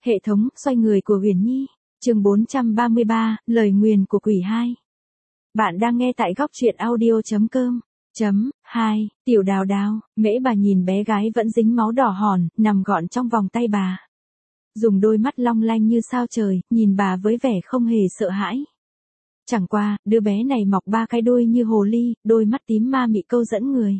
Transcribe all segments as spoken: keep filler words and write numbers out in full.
Hệ thống xoay người của Huyền Nhi, chương bốn trăm ba mươi ba, lời nguyền của quỷ hai. Bạn đang nghe tại góc truyện audio chấm com. Chấm, hai, tiểu đào đào, Mễ bà nhìn bé gái vẫn dính máu đỏ hòn, nằm gọn trong vòng tay bà. Dùng đôi mắt long lanh như sao trời, nhìn bà với vẻ không hề sợ hãi. Chẳng qua, đứa bé này mọc ba cái đuôi như hồ ly, đôi mắt tím ma mị câu dẫn người.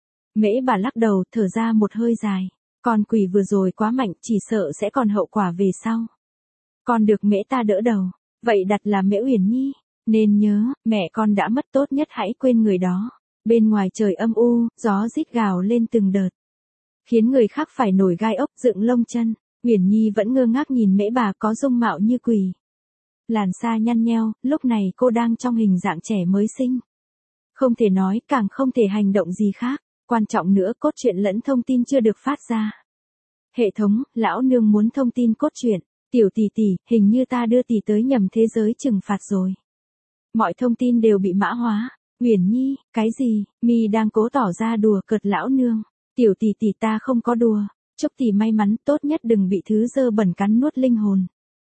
Mễ bà lắc đầu, thở ra một hơi dài. Con quỷ vừa rồi quá mạnh, chỉ sợ sẽ còn hậu quả về sau. Con được Mễ ta đỡ đầu, vậy đặt là Mễ Uyển Nhi. Nên nhớ, mẹ con đã mất tốt nhất hãy quên người đó. Bên ngoài trời âm u, gió rít gào lên từng đợt. Khiến người khác phải nổi gai ốc, dựng lông chân. Uyển Nhi vẫn ngơ ngác nhìn Mễ bà có dung mạo như quỷ. Làn da nhăn nheo, lúc này cô đang trong hình dạng trẻ mới sinh. Không thể nói, càng không thể hành động gì khác. Quan trọng nữa, cốt truyện lẫn thông tin chưa được phát ra. Hệ thống, lão nương muốn thông tin cốt truyện. Tiểu tỷ tỷ, hình như ta đưa tỷ tới nhầm thế giới trừng phạt rồi. Mọi thông tin đều bị mã hóa. Uyển Nhi, cái gì? Mi đang cố tỏ ra đùa cợt lão nương. Tiểu tỷ tỷ ta không có đùa. Chúc tỷ may mắn, tốt nhất đừng bị thứ dơ bẩn cắn nuốt linh hồn.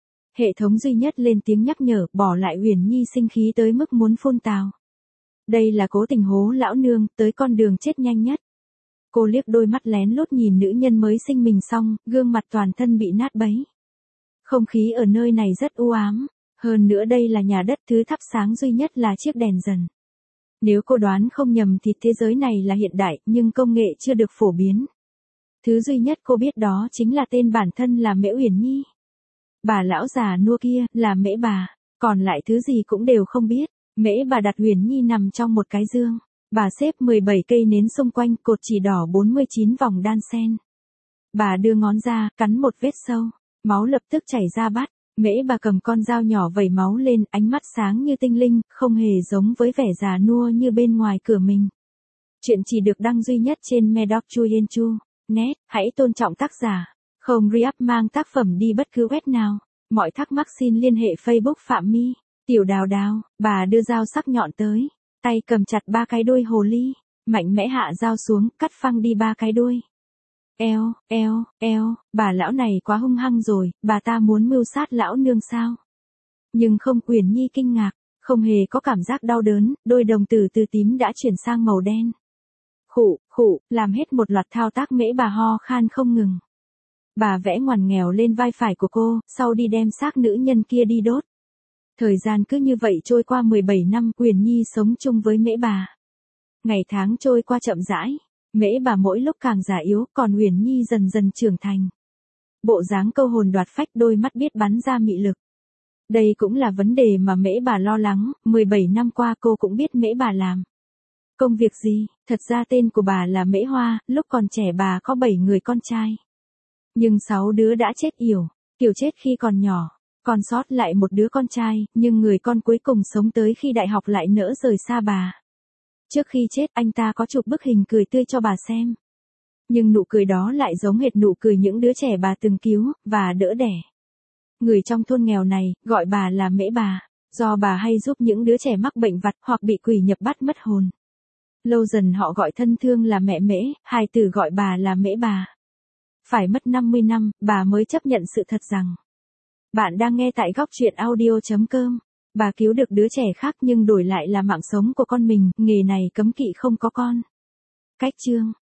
Hệ thống duy nhất lên tiếng nhắc nhở, bỏ lại Uyển Nhi sinh khí tới mức muốn phun tào. Đây là cố tình hố lão nương, tới con đường chết nhanh nhất. Cô liếc đôi mắt lén lút nhìn nữ nhân mới sinh mình xong, gương mặt toàn thân bị nát bấy. Không khí ở nơi này rất u ám, hơn nữa đây là nhà đất, thứ thắp sáng duy nhất là chiếc đèn dần. Nếu cô đoán không nhầm thì thế giới này là hiện đại, nhưng công nghệ chưa được phổ biến. Thứ duy nhất cô biết đó chính là tên bản thân là Mễ Uyển Nhi. Bà lão già nua kia là Mễ bà, còn lại thứ gì cũng đều không biết. Mễ bà đặt Uyển Nhi nằm trong một cái dương. Bà xếp mười bảy cây nến xung quanh, cột chỉ đỏ bốn mươi chín vòng đan xen. Bà đưa ngón ra, cắn một vết sâu. Máu lập tức chảy ra bát. Mễ bà cầm con dao nhỏ vẩy máu lên, ánh mắt sáng như tinh linh, không hề giống với vẻ già nua như bên ngoài cửa mình. Chuyện chỉ được đăng duy nhất trên Medoc Chuyen Chu. Net, hãy tôn trọng tác giả. Không re-up mang tác phẩm đi bất cứ web nào. Mọi thắc mắc xin liên hệ Facebook Phạm My. Tiểu đào đào, bà đưa dao sắc nhọn tới. Tay cầm chặt ba cái đuôi hồ ly. Mạnh mẽ hạ dao xuống, cắt phăng đi ba cái đuôi. Eo, eo, eo, bà lão này quá hung hăng rồi, bà ta muốn mưu sát lão nương sao? Nhưng không, Uyển Nhi kinh ngạc, không hề có cảm giác đau đớn, đôi đồng tử từ tím đã chuyển sang màu đen. Khụ, khụ, làm hết một loạt thao tác Mễ bà ho khan không ngừng. Bà vẽ ngoằn nghèo lên vai phải của cô, sau đi đem xác nữ nhân kia đi đốt. Thời gian cứ như vậy trôi qua mười bảy năm, Uyển Nhi sống chung với Mễ bà. Ngày tháng trôi qua chậm rãi. Mễ bà mỗi lúc càng già yếu, còn Uyển Nhi dần dần trưởng thành. Bộ dáng câu hồn đoạt phách, đôi mắt biết bắn ra mị lực. Đây cũng là vấn đề mà Mễ bà lo lắng, mười bảy năm qua cô cũng biết Mễ bà làm công việc gì. Thật ra tên của bà là Mễ Hoa, lúc còn trẻ bà có bảy người con trai. Nhưng sáu đứa đã chết yểu, kiểu chết khi còn nhỏ, còn sót lại một đứa con trai, nhưng người con cuối cùng sống tới khi đại học lại nỡ rời xa bà. Trước khi chết, anh ta có chụp bức hình cười tươi cho bà xem. Nhưng nụ cười đó lại giống hệt nụ cười những đứa trẻ bà từng cứu, và đỡ đẻ. Người trong thôn nghèo này, gọi bà là Mễ bà, do bà hay giúp những đứa trẻ mắc bệnh vặt hoặc bị quỷ nhập bắt mất hồn. Lâu dần họ gọi thân thương là mẹ Mễ, hài tử gọi bà là Mễ bà. Phải mất năm mươi năm, bà mới chấp nhận sự thật rằng. Bạn đang nghe tại góc truyện audio chấm com. Bà cứu được đứa trẻ khác nhưng đổi lại là mạng sống của con mình, nghề này cấm kỵ không có con. Cách chương